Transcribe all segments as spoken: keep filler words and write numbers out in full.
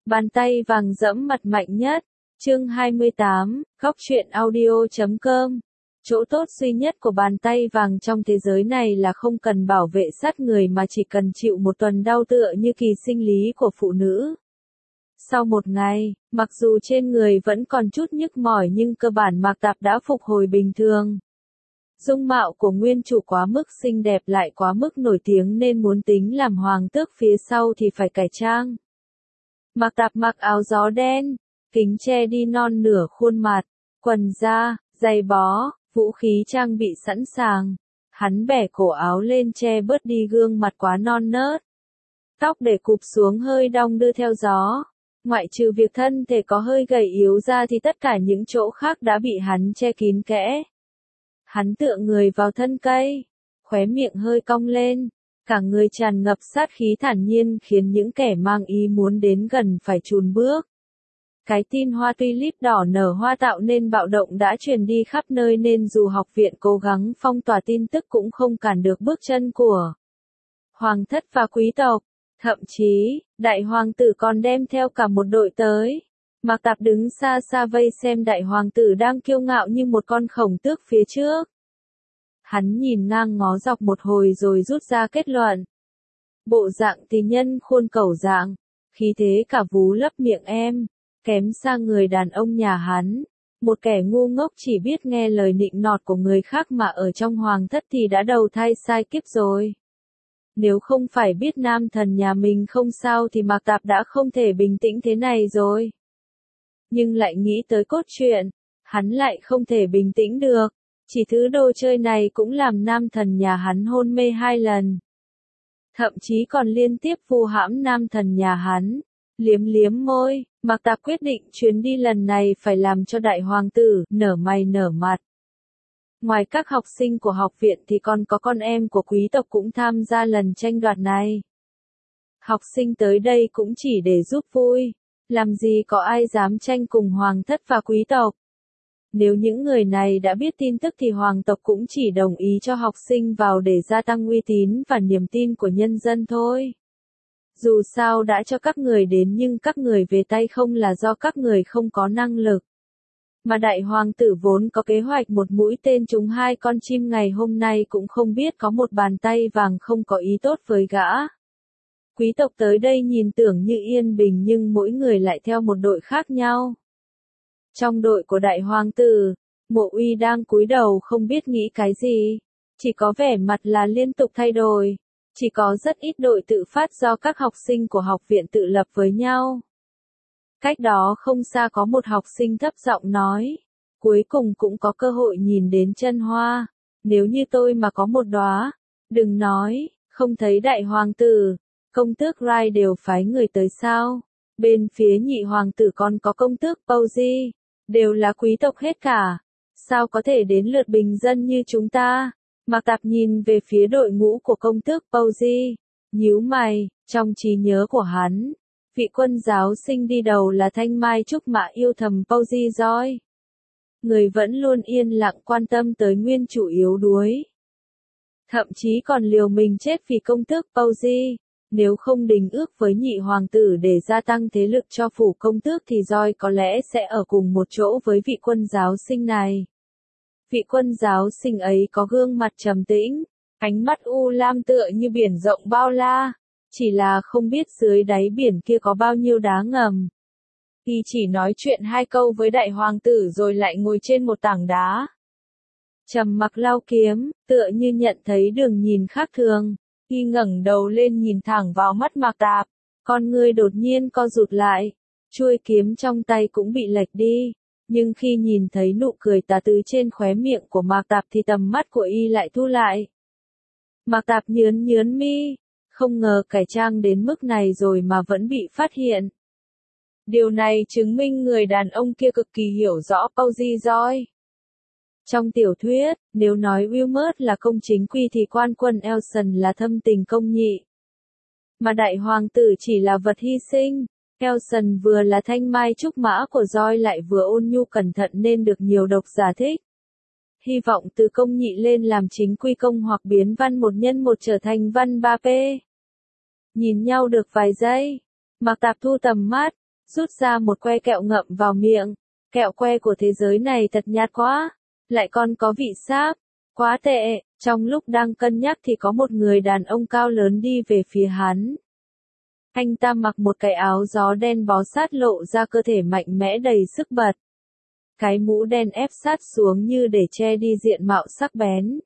Bàn tay vàng dẫm mặt mạnh nhất. Chương hai mươi tám, góc truyện audio chấm com. Chỗ tốt duy nhất của bàn tay vàng trong thế giới này là không cần bảo vệ sát người mà chỉ cần chịu một tuần đau tựa như kỳ sinh lý của phụ nữ. Sau một ngày, mặc dù trên người vẫn còn chút nhức mỏi nhưng cơ bản Mạc Tạp đã phục hồi bình thường. Dung mạo của nguyên chủ quá mức xinh đẹp lại quá mức nổi tiếng nên muốn tính làm hoàng tước phía sau thì phải cải trang. Mạc Tạp mặc áo gió đen, kính che đi non nửa khuôn mặt, quần da, giày bó, vũ khí trang bị sẵn sàng. Hắn bẻ cổ áo lên che bớt đi gương mặt quá non nớt. Tóc để cụp xuống hơi đong đưa theo gió. Ngoại trừ việc thân thể có hơi gầy yếu ra thì tất cả những chỗ khác đã bị hắn che kín kẽ. Hắn tựa người vào thân cây, khóe miệng hơi cong lên, cả người tràn ngập sát khí thản nhiên khiến những kẻ mang ý muốn đến gần phải chùn bước. Cái tin hoa tulip đỏ nở hoa tạo nên bạo động đã truyền đi khắp nơi nên dù học viện cố gắng phong tỏa tin tức cũng không cản được bước chân của hoàng thất và quý tộc. Thậm chí, đại hoàng tử còn đem theo cả một đội tới. Mạc Tạp đứng xa xa vây xem đại hoàng tử đang kiêu ngạo như một con khổng tước phía trước. Hắn nhìn ngang ngó dọc một hồi rồi rút ra kết luận. Bộ dạng thì nhân khuôn cẩu dạng, khí thế cả vú lấp miệng em, kém xa người đàn ông nhà hắn. Một kẻ ngu ngốc chỉ biết nghe lời nịnh nọt của người khác mà ở trong hoàng thất thì đã đầu thai sai kiếp rồi. Nếu không phải biết nam thần nhà mình không sao thì Mạc Tạp đã không thể bình tĩnh thế này rồi. Nhưng lại nghĩ tới cốt truyện, hắn lại không thể bình tĩnh được. Chỉ thứ đồ chơi này cũng làm nam thần nhà hắn hôn mê hai lần. Thậm chí còn liên tiếp vu hãm nam thần nhà hắn. Liếm liếm môi, Mạc Tạp quyết định chuyến đi lần này phải làm cho đại hoàng tử nở mày nở mặt. Ngoài các học sinh của học viện thì còn có con em của quý tộc cũng tham gia lần tranh đoạt này. Học sinh tới đây cũng chỉ để giúp vui, làm gì có ai dám tranh cùng hoàng thất và quý tộc. Nếu những người này đã biết tin tức thì hoàng tộc cũng chỉ đồng ý cho học sinh vào để gia tăng uy tín và niềm tin của nhân dân thôi. Dù sao đã cho các người đến nhưng các người về tay không là do các người không có năng lực. Mà đại hoàng tử vốn có kế hoạch một mũi tên trúng hai con chim ngày hôm nay cũng không biết có một bàn tay vàng không có ý tốt với gã. Quý tộc tới đây nhìn tưởng như yên bình nhưng mỗi người lại theo một đội khác nhau. Trong đội của đại hoàng tử, Mộ Uy đang cúi đầu không biết nghĩ cái gì, chỉ có vẻ mặt là liên tục thay đổi, chỉ có rất ít đội tự phát do các học sinh của học viện tự lập với nhau. Cách đó không xa có một học sinh thấp giọng nói, cuối cùng cũng có cơ hội nhìn đến chân hoa, nếu như tôi mà có một đóa, đừng nói, không thấy đại hoàng tử, công tước Rai đều phái người tới sao, bên phía nhị hoàng tử còn có công tước Pauzi, đều là quý tộc hết cả, sao có thể đến lượt bình dân như chúng ta. Mạc Tạp nhìn về phía đội ngũ của công tước Pauzi, nhíu mày, trong trí nhớ của hắn. Vị quân giáo sinh đi đầu là Thanh Mai Trúc Mã yêu thầm Pauzi Joy. Người vẫn luôn yên lặng quan tâm tới nguyên chủ yếu đuối. Thậm chí còn liều mình chết vì công tước Pauzi. Nếu không đình ước với nhị hoàng tử để gia tăng thế lực cho phủ công tước thì Joy có lẽ sẽ ở cùng một chỗ với vị quân giáo sinh này. Vị quân giáo sinh ấy có gương mặt trầm tĩnh, ánh mắt u lam tựa như biển rộng bao la. Chỉ là không biết dưới đáy biển kia có bao nhiêu đá ngầm. Y chỉ nói chuyện hai câu với đại hoàng tử rồi lại ngồi trên một tảng đá. Trầm mặc lau kiếm, tựa như nhận thấy đường nhìn khác thường. Y ngẩng đầu lên nhìn thẳng vào mắt Mạc Tạp, con ngươi đột nhiên co rụt lại. Chuôi kiếm trong tay cũng bị lệch đi. Nhưng khi nhìn thấy nụ cười tà tứ trên khóe miệng của Mạc Tạp thì tầm mắt của Y lại thu lại. Mạc Tạp nhướn nhướn mi. Không ngờ cải trang đến mức này rồi mà vẫn bị phát hiện. Điều này chứng minh người đàn ông kia cực kỳ hiểu rõ Pauzi Joy. Trong tiểu thuyết, nếu nói Wilmot là công chính quy thì quan quân Elson là thâm tình công nhị. Mà đại hoàng tử chỉ là vật hy sinh. Elson vừa là thanh mai trúc mã của Joy lại vừa ôn nhu cẩn thận nên được nhiều độc giả thích. Hy vọng từ công nhị lên làm chính quy công hoặc biến văn một nhân một trở thành văn ba p. Nhìn nhau được vài giây, Mạc Tạp thu tầm mắt, rút ra một que kẹo ngậm vào miệng. Kẹo que của thế giới này thật nhạt quá, lại còn có vị sáp, quá tệ. Trong lúc đang cân nhắc thì có một người đàn ông cao lớn đi về phía hắn. Anh ta mặc một cái áo gió đen bó sát lộ ra cơ thể mạnh mẽ đầy sức bật. Cái mũ đen ép sát xuống như để che đi diện mạo sắc bén.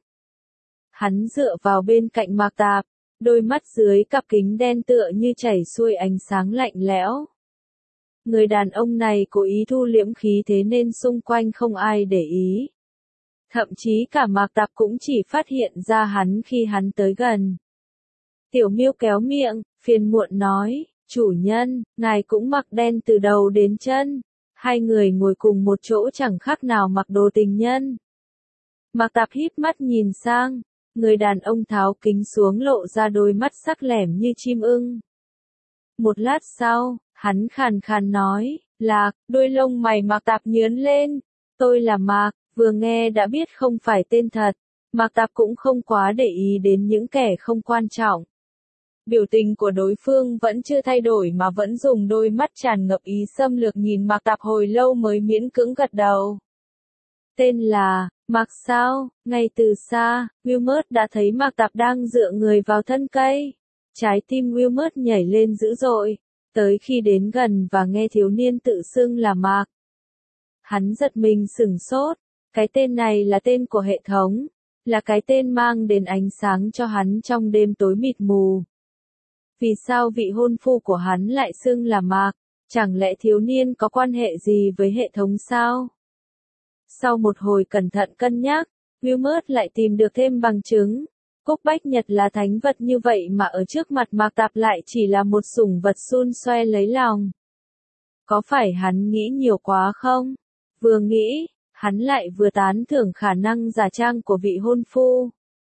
Hắn dựa vào bên cạnh Mạc Tạp, đôi mắt dưới cặp kính đen tựa như chảy xuôi ánh sáng lạnh lẽo. Người đàn ông này cố ý thu liễm khí thế nên xung quanh không ai để ý. Thậm chí cả Mạc Tạp cũng chỉ phát hiện ra hắn khi hắn tới gần. Tiểu Miêu kéo miệng, phiền muộn nói, chủ nhân, ngài cũng mặc đen từ đầu đến chân. Hai người ngồi cùng một chỗ chẳng khác nào mặc đồ tình nhân. Mạc Tạp híp mắt nhìn sang, người đàn ông tháo kính xuống lộ ra đôi mắt sắc lẻm như chim ưng. Một lát sau, hắn khàn khàn nói, Lạc, đôi lông mày Mạc Tạp nhướng lên, tôi là Mạc, vừa nghe đã biết không phải tên thật. Mạc Tạp cũng không quá để ý đến những kẻ không quan trọng. Biểu tình của đối phương vẫn chưa thay đổi mà vẫn dùng đôi mắt tràn ngập ý xâm lược nhìn Mạc Tạp hồi lâu mới miễn cưỡng gật đầu. Tên là, Mạc sao, ngay từ xa, Wilmot đã thấy Mạc Tạp đang dựa người vào thân cây. Trái tim Wilmot nhảy lên dữ dội, tới khi đến gần và nghe thiếu niên tự xưng là Mạc. Hắn giật mình sửng sốt, cái tên này là tên của hệ thống, là cái tên mang đến ánh sáng cho hắn trong đêm tối mịt mù. Vì sao vị hôn phu của hắn lại xưng là Mạc? Chẳng lẽ thiếu niên có quan hệ gì với hệ thống sao? Sau một hồi cẩn thận cân nhắc, Wilmot lại tìm được thêm bằng chứng. Cúc bách nhật là thánh vật như vậy mà ở trước mặt Mạc Tạp lại chỉ là một sủng vật xun xoe lấy lòng. Có phải hắn nghĩ nhiều quá không? Vừa nghĩ, hắn lại vừa tán thưởng khả năng giả trang của vị hôn phu.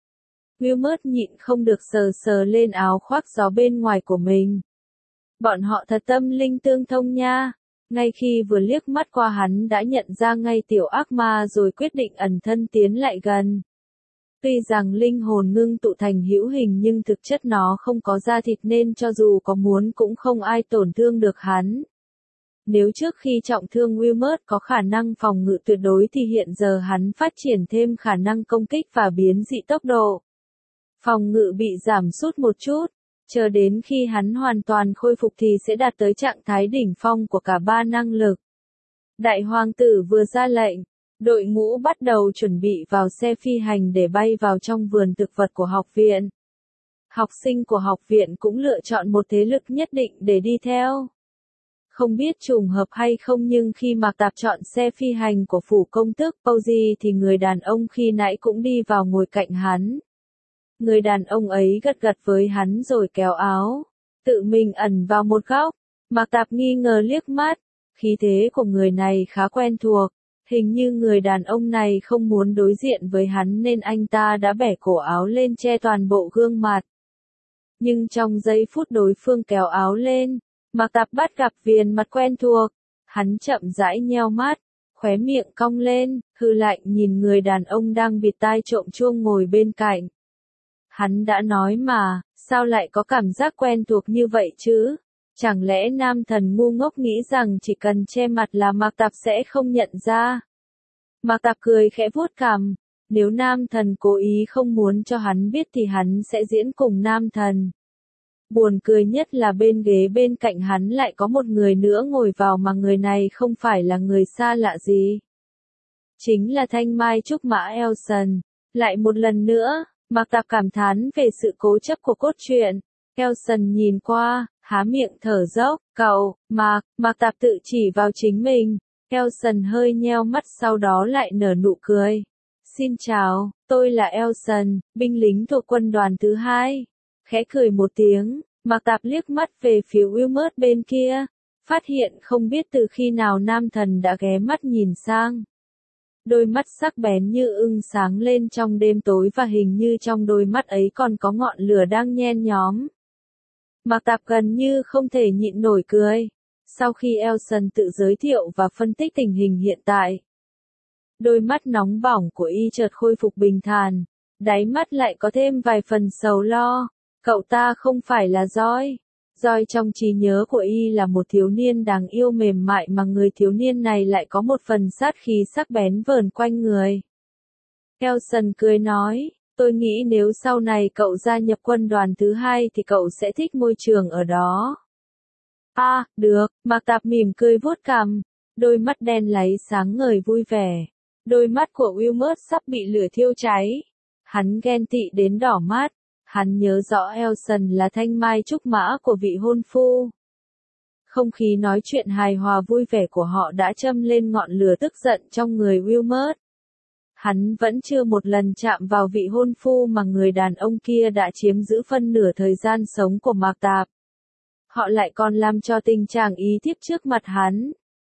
Wilmot nhịn không được sờ sờ lên áo khoác gió bên ngoài của mình. Bọn họ thật tâm linh tương thông nha. Ngay khi vừa liếc mắt qua hắn đã nhận ra ngay tiểu ác ma rồi quyết định ẩn thân tiến lại gần. Tuy rằng linh hồn ngưng tụ thành hữu hình nhưng thực chất nó không có da thịt nên cho dù có muốn cũng không ai tổn thương được hắn. Nếu trước khi trọng thương Wilmot có khả năng phòng ngự tuyệt đối thì hiện giờ hắn phát triển thêm khả năng công kích và biến dị tốc độ. Phòng ngự bị giảm sút một chút, chờ đến khi hắn hoàn toàn khôi phục thì sẽ đạt tới trạng thái đỉnh phong của cả ba năng lực. Đại hoàng tử vừa ra lệnh, đội ngũ bắt đầu chuẩn bị vào xe phi hành để bay vào trong vườn thực vật của học viện. Học sinh của học viện cũng lựa chọn một thế lực nhất định để đi theo. Không biết trùng hợp hay không nhưng khi Mạc Tạp chọn xe phi hành của phủ công tước Posey thì người đàn ông khi nãy cũng đi vào ngồi cạnh hắn. Người đàn ông ấy gật gật với hắn rồi kéo áo, tự mình ẩn vào một góc. Mạc Tạp nghi ngờ liếc mắt, khí thế của người này khá quen thuộc, hình như người đàn ông này không muốn đối diện với hắn nên anh ta đã bẻ cổ áo lên che toàn bộ gương mặt. Nhưng trong giây phút đối phương kéo áo lên, Mạc Tạp bắt gặp viền mặt quen thuộc, hắn chậm rãi nheo mắt, khóe miệng cong lên, hừ lạnh nhìn người đàn ông đang bịt tai trộm chuông ngồi bên cạnh. Hắn đã nói mà, sao lại có cảm giác quen thuộc như vậy chứ? Chẳng lẽ nam thần ngu ngốc nghĩ rằng chỉ cần che mặt là Mạc Tạp sẽ không nhận ra? Mạc Tạp cười khẽ vuốt cằm, nếu nam thần cố ý không muốn cho hắn biết thì hắn sẽ diễn cùng nam thần. Buồn cười nhất là bên ghế bên cạnh hắn lại có một người nữa ngồi vào mà người này không phải là người xa lạ gì. Chính là Thanh Mai Trúc Mã Elson. Lại một lần nữa, Mạc Tạp cảm thán về sự cố chấp của cốt truyện. Elson nhìn qua, há miệng thở dốc, cậu, Mạc, Mạc Tạp tự chỉ vào chính mình. Elson hơi nheo mắt sau đó lại nở nụ cười. Xin chào, tôi là Elson, binh lính thuộc quân đoàn thứ hai. Khẽ cười một tiếng, Mạc Tạp liếc mắt về phía Wilmot bên kia, phát hiện không biết từ khi nào nam thần đã ghé mắt nhìn sang. Đôi mắt sắc bén như ưng sáng lên trong đêm tối và hình như trong đôi mắt ấy còn có ngọn lửa đang nhen nhóm. Mạc Tạp gần như không thể nhịn nổi cười, sau khi Elson tự giới thiệu và phân tích tình hình hiện tại. Đôi mắt nóng bỏng của y chợt khôi phục bình thản, đáy mắt lại có thêm vài phần sầu lo. Cậu ta không phải là Joy. Doi trong trí nhớ của y là một thiếu niên đáng yêu mềm mại mà người thiếu niên này lại có một phần sát khí sắc bén vờn quanh người. Elson cười nói, tôi nghĩ nếu sau này cậu gia nhập quân đoàn thứ hai thì cậu sẽ thích môi trường ở đó. À, được, Mạc Tạp mỉm cười vuốt cằm, đôi mắt đen láy sáng ngời vui vẻ. Đôi mắt của Wilmot sắp bị lửa thiêu cháy. Hắn ghen tị đến đỏ mắt. Hắn nhớ rõ Elson là thanh mai trúc mã của vị hôn phu. Không khí nói chuyện hài hòa vui vẻ của họ đã châm lên ngọn lửa tức giận trong người Wilmot. Hắn vẫn chưa một lần chạm vào vị hôn phu mà người đàn ông kia đã chiếm giữ phân nửa thời gian sống của Mạc Tạp. Họ lại còn làm cho tình trạng ý thiếp trước mặt hắn.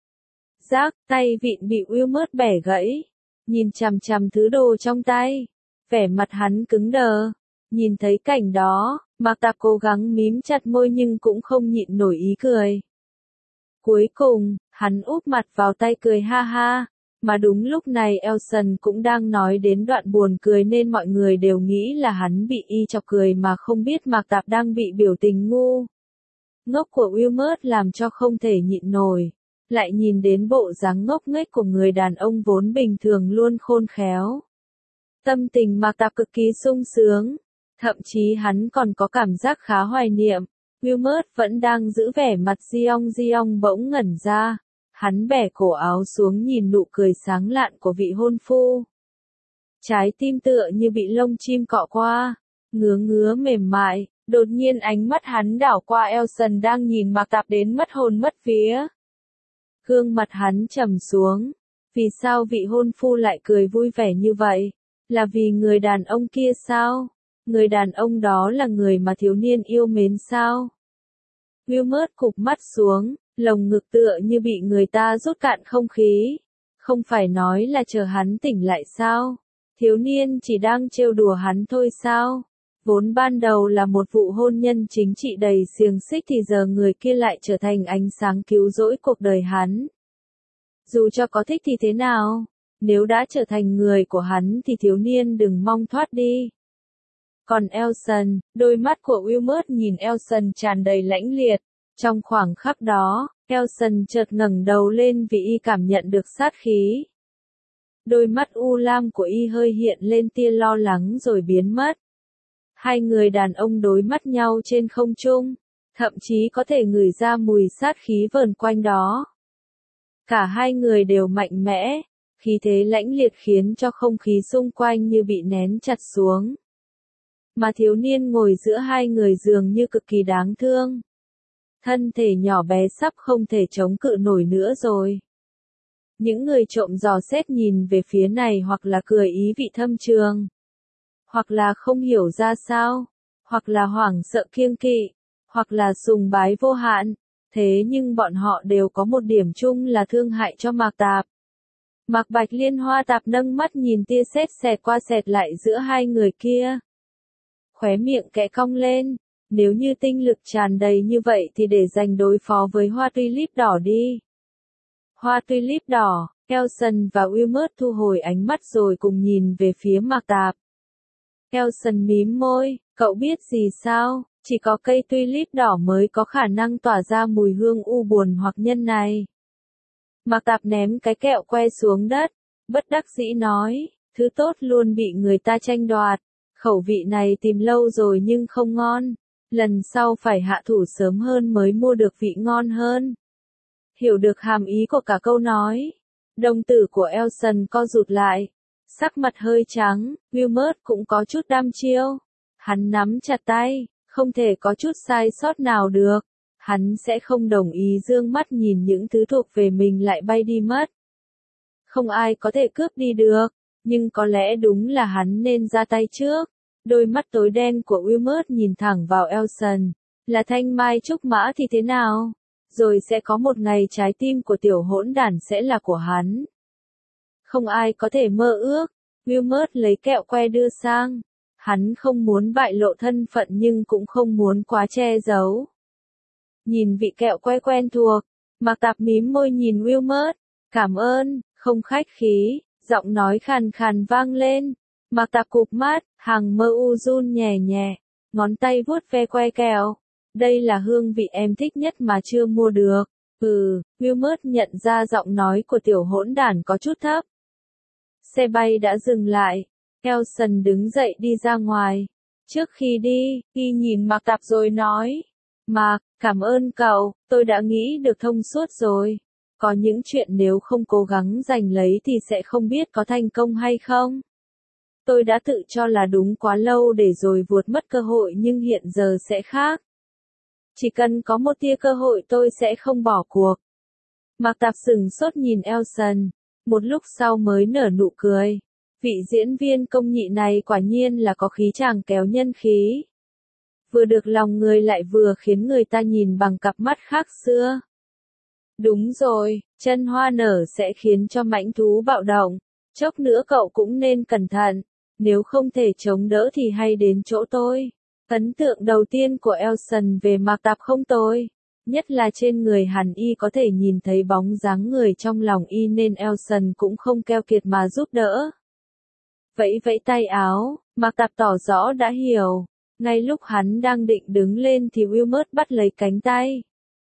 Rác, tay vịn bị Wilmot bẻ gãy. Nhìn chằm chằm thứ đồ trong tay. Vẻ mặt hắn cứng đờ. Nhìn thấy cảnh đó, Mạc Tạp cố gắng mím chặt môi nhưng cũng không nhịn nổi ý cười. Cuối cùng, hắn úp mặt vào tay cười ha ha. Mà đúng lúc này Elson cũng đang nói đến đoạn buồn cười nên mọi người đều nghĩ là hắn bị y chọc cười mà không biết Mạc Tạp đang bị biểu tình ngu. Ngốc của Wilmot làm cho không thể nhịn nổi. Lại nhìn đến bộ dáng ngốc nghếch của người đàn ông vốn bình thường luôn khôn khéo. Tâm tình Mạc Tạp cực kỳ sung sướng. Thậm chí hắn còn có cảm giác khá hoài niệm. Wilmot vẫn đang giữ vẻ mặt Giong Giong bỗng ngẩn ra. Hắn bẻ cổ áo xuống nhìn nụ cười sáng lạn của vị hôn phu. Trái tim tựa như bị lông chim cọ qua. Ngứa ngứa mềm mại. Đột nhiên ánh mắt hắn đảo qua Elson đang nhìn Mạc Tạp đến mất hồn mất vía. Gương mặt hắn trầm xuống. Vì sao vị hôn phu lại cười vui vẻ như vậy? Là vì người đàn ông kia sao? Người đàn ông đó là người mà thiếu niên yêu mến sao? Wilmot cụp mắt xuống, lồng ngực tựa như bị người ta rút cạn không khí. Không phải nói là chờ hắn tỉnh lại sao? Thiếu niên chỉ đang trêu đùa hắn thôi sao? Vốn ban đầu là một vụ hôn nhân chính trị đầy xiềng xích thì giờ người kia lại trở thành ánh sáng cứu rỗi cuộc đời hắn. Dù cho có thích thì thế nào? Nếu đã trở thành người của hắn thì thiếu niên đừng mong thoát đi. Còn Elson, đôi mắt của Wilmot nhìn Elson tràn đầy lãnh liệt. Trong khoảng khắc đó, Elson chợt ngẩng đầu lên vì y cảm nhận được sát khí. Đôi mắt u lam của y hơi hiện lên tia lo lắng rồi biến mất. Hai người đàn ông đối mắt nhau trên không trung, thậm chí có thể ngửi ra mùi sát khí vờn quanh đó. Cả hai người đều mạnh mẽ, khí thế lãnh liệt khiến cho không khí xung quanh như bị nén chặt xuống. Mà thiếu niên ngồi giữa hai người dường như cực kỳ đáng thương. Thân thể nhỏ bé sắp không thể chống cự nổi nữa rồi. Những người trộm dò xét nhìn về phía này hoặc là cười ý vị thâm trường. Hoặc là không hiểu ra sao. Hoặc là hoảng sợ kiêng kỵ. Hoặc là sùng bái vô hạn. Thế nhưng bọn họ đều có một điểm chung là thương hại cho Mạc Tạp. Mạc Bạch Liên Hoa Tạp nâng mắt nhìn tia sét xẹt qua xẹt lại giữa hai người kia. Khóe miệng kẽ cong lên. Nếu như tinh lực tràn đầy như vậy thì để dành đối phó với hoa tulip đỏ đi. Hoa tulip đỏ, Elson và Wilmot thu hồi ánh mắt rồi cùng nhìn về phía Mạc Tạp. Elson mím môi, cậu biết gì sao? Chỉ có cây tulip đỏ mới có khả năng tỏa ra mùi hương u buồn hoặc nhân này. Mạc Tạp ném cái kẹo que xuống đất, bất đắc dĩ nói, thứ tốt luôn bị người ta tranh đoạt. Khẩu vị này tìm lâu rồi nhưng không ngon. Lần sau phải hạ thủ sớm hơn mới mua được vị ngon hơn. Hiểu được hàm ý của cả câu nói. Đồng tử của Elson co rụt lại. Sắc mặt hơi trắng, Wilmot cũng có chút đăm chiêu. Hắn nắm chặt tay, không thể có chút sai sót nào được. Hắn sẽ không đồng ý dương mắt nhìn những thứ thuộc về mình lại bay đi mất. Không ai có thể cướp đi được, nhưng có lẽ đúng là hắn nên ra tay trước. Đôi mắt tối đen của Wilmot nhìn thẳng vào Elson. Là thanh mai trúc mã thì thế nào? Rồi sẽ có một ngày trái tim của tiểu hỗn đản sẽ là của hắn. Không ai có thể mơ ước. Wilmot lấy kẹo que đưa sang. Hắn không muốn bại lộ thân phận nhưng cũng không muốn quá che giấu. Nhìn vị kẹo que quen thuộc, Mạc Tạp mím môi nhìn Wilmot. Cảm ơn, không khách khí, giọng nói khàn khàn vang lên. Mạc Tạp cụp mắt, hàng mơ u run nhẹ nhẹ, ngón tay vuốt ve que kẹo. Đây là hương vị em thích nhất mà chưa mua được. Ừ, Wilmot nhận ra giọng nói của tiểu hỗn đản có chút thấp. Xe bay đã dừng lại. Elson đứng dậy đi ra ngoài. Trước khi đi, y nhìn Mạc Tạp rồi nói. Mạc, cảm ơn cậu, tôi đã nghĩ được thông suốt rồi. Có những chuyện nếu không cố gắng giành lấy thì sẽ không biết có thành công hay không. Tôi đã tự cho là đúng quá lâu để rồi vuột mất cơ hội nhưng hiện giờ sẽ khác. Chỉ cần có một tia cơ hội tôi sẽ không bỏ cuộc. Mạc Tạp sửng sốt nhìn Elson, một lúc sau mới nở nụ cười. Vị diễn viên công nhị này quả nhiên là có khí chàng kéo nhân khí. Vừa được lòng người lại vừa khiến người ta nhìn bằng cặp mắt khác xưa. Đúng rồi, chân hoa nở sẽ khiến cho mãnh thú bạo động. Chốc nữa cậu cũng nên cẩn thận. Nếu không thể chống đỡ thì hay đến chỗ tôi. Ấn tượng đầu tiên của Elson về Mạc Tạp không tồi. Nhất là trên người hắn y có thể nhìn thấy bóng dáng người trong lòng y nên Elson cũng không keo kiệt mà giúp đỡ. Vẫy vẫy tay áo, Mạc Tạp tỏ rõ đã hiểu. Ngay lúc hắn đang định đứng lên thì Wilmot bắt lấy cánh tay.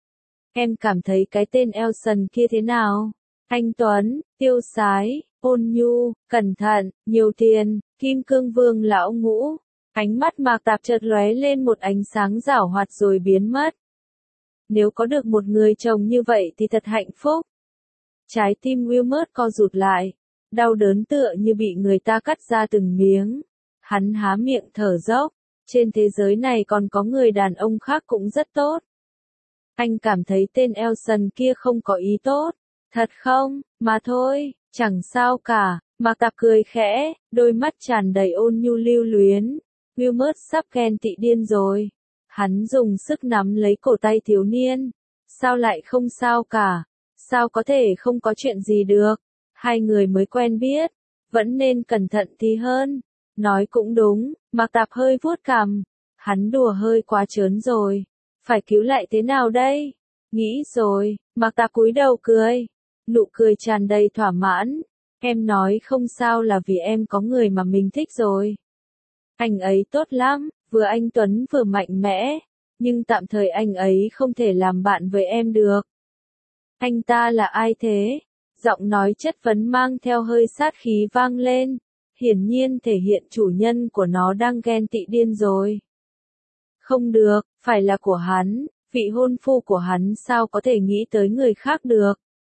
Em cảm thấy cái tên Elson kia thế nào? Anh Tuấn, tiêu sái, ôn nhu, cẩn thận, nhiều tiền, kim cương vương lão ngũ. Ánh mắt Mạc Tạp chợt lóe lên một ánh sáng giảo hoạt rồi biến mất. Nếu có được một người chồng như vậy thì thật hạnh phúc. Trái tim Wilmot co rụt lại. Đau đớn tựa như bị người ta cắt ra từng miếng. Hắn há miệng thở dốc. Trên thế giới này còn có người đàn ông khác cũng rất tốt. Anh cảm thấy tên Elson kia không có ý tốt. Thật không, mà thôi, chẳng sao cả. Mạc Tạp cười khẽ, đôi mắt tràn đầy ôn nhu lưu luyến. Wilmot sắp ghen tị điên rồi. Hắn dùng sức nắm lấy cổ tay thiếu niên. Sao lại không sao cả? Sao có thể không có chuyện gì được? Hai người mới quen biết. Vẫn nên cẩn thận thì hơn. Nói cũng đúng, Mạc Tạp hơi vuốt cằm. Hắn đùa hơi quá trớn rồi. Phải cứu lại thế nào đây? Nghĩ rồi, Mạc Tạp cúi đầu cười. Nụ cười tràn đầy thỏa mãn. Em nói không sao là vì em có người mà mình thích rồi. Anh ấy tốt lắm, vừa anh Tuấn vừa mạnh mẽ. Nhưng tạm thời anh ấy không thể làm bạn với em được. Anh ta là ai thế? Giọng nói chất vấn mang theo hơi sát khí vang lên. Hiển nhiên thể hiện chủ nhân của nó đang ghen tị điên rồi. Không được, phải là của hắn, vị hôn phu của hắn sao có thể nghĩ tới người khác được.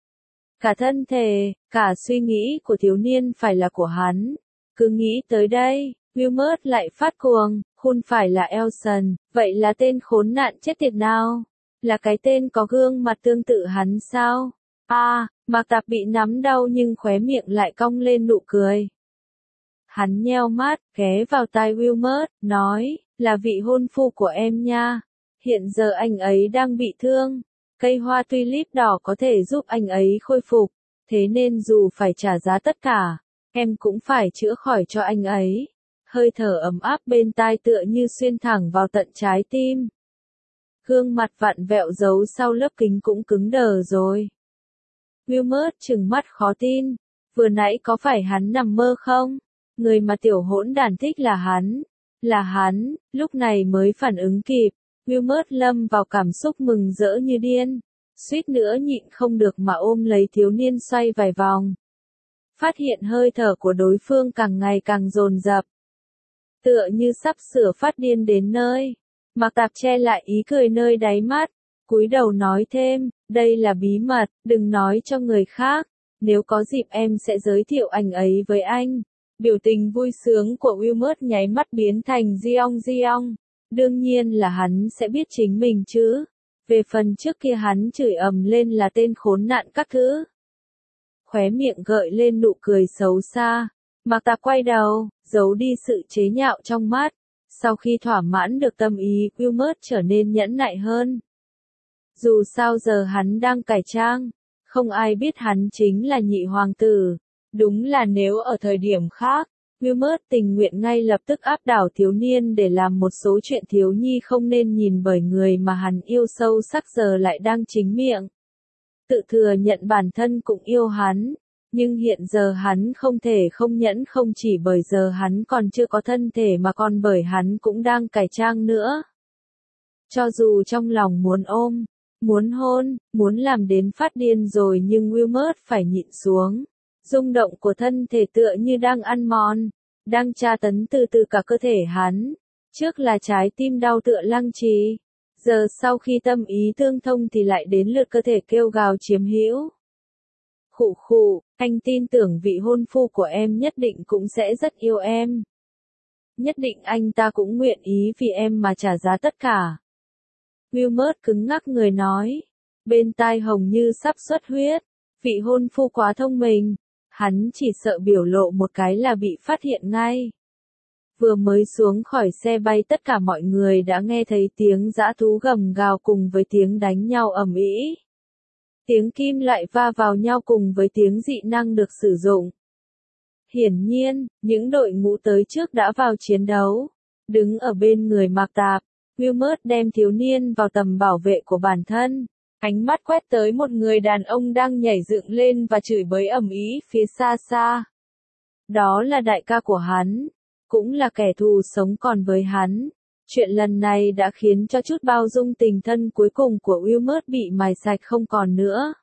Cả thân thể, cả suy nghĩ của thiếu niên phải là của hắn. Cứ nghĩ tới đây, Wilmot lại phát cuồng, không phải là Elson, vậy là tên khốn nạn chết tiệt nào? Là cái tên có gương mặt tương tự hắn sao? À, Mạc Tạp bị nắm đau nhưng khóe miệng lại cong lên nụ cười. Hắn nheo mắt, ghé vào tai Wilmot, nói, là vị hôn phu của em nha. Hiện giờ anh ấy đang bị thương. Cây hoa tulip đỏ có thể giúp anh ấy khôi phục. Thế nên dù phải trả giá tất cả, em cũng phải chữa khỏi cho anh ấy. Hơi thở ấm áp bên tai tựa như xuyên thẳng vào tận trái tim. Gương mặt vặn vẹo giấu sau lớp kính cũng cứng đờ rồi. Wilmot trừng mắt khó tin. Vừa nãy có phải hắn nằm mơ không? Người mà tiểu hỗn đản thích là hắn. Là hắn, lúc này mới phản ứng kịp. Wilmot lâm vào cảm xúc mừng rỡ như điên. Suýt nữa nhịn không được mà ôm lấy thiếu niên xoay vài vòng. Phát hiện hơi thở của đối phương càng ngày càng dồn dập. Tựa như sắp sửa phát điên đến nơi. Mạc Tạp che lại ý cười nơi đáy mắt. Cúi đầu nói thêm, đây là bí mật, đừng nói cho người khác. Nếu có dịp em sẽ giới thiệu anh ấy với anh. Biểu tình vui sướng của Wilmot nháy mắt biến thành giong giong. Đương nhiên là hắn sẽ biết chính mình chứ. Về phần trước kia hắn chửi ầm lên là tên khốn nạn các thứ. Khóe miệng gợi lên nụ cười xấu xa. Mạc Tạp quay đầu, giấu đi sự chế nhạo trong mắt. Sau khi thỏa mãn được tâm ý, Wilmot trở nên nhẫn nại hơn. Dù sao giờ hắn đang cải trang. Không ai biết hắn chính là nhị hoàng tử. Đúng là nếu ở thời điểm khác, Wilmot tình nguyện ngay lập tức áp đảo thiếu niên để làm một số chuyện thiếu nhi không nên nhìn bởi người mà hắn yêu sâu sắc giờ lại đang chính miệng. Tự thừa nhận bản thân cũng yêu hắn, nhưng hiện giờ hắn không thể không nhẫn không chỉ bởi giờ hắn còn chưa có thân thể mà còn bởi hắn cũng đang cải trang nữa. Cho dù trong lòng muốn ôm, muốn hôn, muốn làm đến phát điên rồi nhưng Wilmot phải nhịn xuống. Rung động của thân thể tựa như đang ăn mòn, đang tra tấn từ từ cả cơ thể hắn. Trước là trái tim đau tựa lăng trì, giờ sau khi tâm ý tương thông thì lại đến lượt cơ thể kêu gào chiếm hữu. Khụ khụ, anh tin tưởng vị hôn phu của em nhất định cũng sẽ rất yêu em. Nhất định anh ta cũng nguyện ý vì em mà trả giá tất cả. Wilmot cứng ngắc người nói, bên tai hồng như sắp xuất huyết, vị hôn phu quá thông minh, hắn chỉ sợ biểu lộ một cái là bị phát hiện ngay. Vừa mới xuống khỏi xe bay tất cả mọi người đã nghe thấy tiếng dã thú gầm gào cùng với tiếng đánh nhau ầm ĩ. Tiếng kim loại va vào nhau cùng với tiếng dị năng được sử dụng. Hiển nhiên, những đội ngũ tới trước đã vào chiến đấu. Đứng ở bên người Mạc Tạp, Wilmot đem thiếu niên vào tầm bảo vệ của bản thân. Ánh mắt quét tới một người đàn ông đang nhảy dựng lên và chửi bới ầm ĩ phía xa xa. Đó là đại ca của hắn, cũng là kẻ thù sống còn với hắn. Chuyện lần này đã khiến cho chút bao dung tình thân cuối cùng của Wilmot bị mài sạch không còn nữa.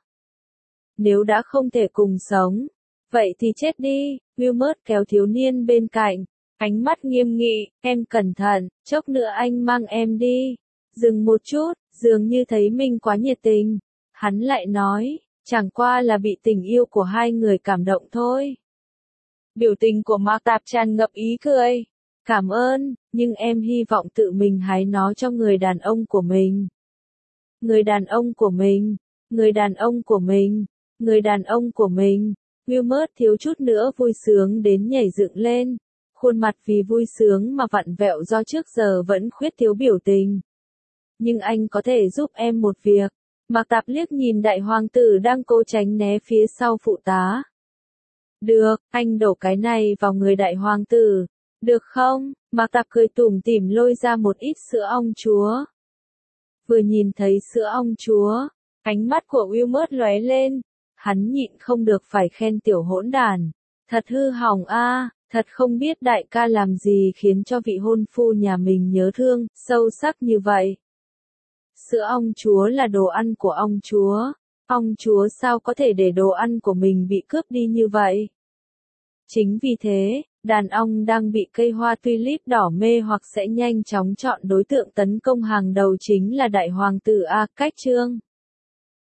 Nếu đã không thể cùng sống, vậy thì chết đi. Wilmot kéo thiếu niên bên cạnh, ánh mắt nghiêm nghị, em cẩn thận, chốc nữa anh mang em đi. Dừng một chút, dường như thấy mình quá nhiệt tình. Hắn lại nói, chẳng qua là bị tình yêu của hai người cảm động thôi. Biểu tình của Mạc Tạp tràn ngập ý cười. Cảm ơn, nhưng em hy vọng tự mình hái nó cho người đàn ông của mình. Người đàn ông của mình, người đàn ông của mình, người đàn ông của mình. Wilmot thiếu chút nữa vui sướng đến nhảy dựng lên. Khuôn mặt vì vui sướng mà vặn vẹo do trước giờ vẫn khuyết thiếu biểu tình. Nhưng anh có thể giúp em một việc. Mạc Tạp liếc nhìn đại hoàng tử đang cố tránh né phía sau phụ tá. Được, anh đổ cái này vào người đại hoàng tử. Được không? Mạc Tạp cười tủm tỉm lôi ra một ít sữa ong chúa. Vừa nhìn thấy sữa ong chúa, ánh mắt của Wilmot lóe lên. Hắn nhịn không được phải khen tiểu hỗn đàn. Thật hư hỏng a, thật không biết đại ca làm gì khiến cho vị hôn phu nhà mình nhớ thương, sâu sắc như vậy. Sữa ong chúa là đồ ăn của ong chúa. Ong chúa sao có thể để đồ ăn của mình bị cướp đi như vậy? Chính vì thế, đàn ong đang bị cây hoa tulip đỏ mê hoặc sẽ nhanh chóng chọn đối tượng tấn công hàng đầu chính là đại hoàng tử A Cách Trương.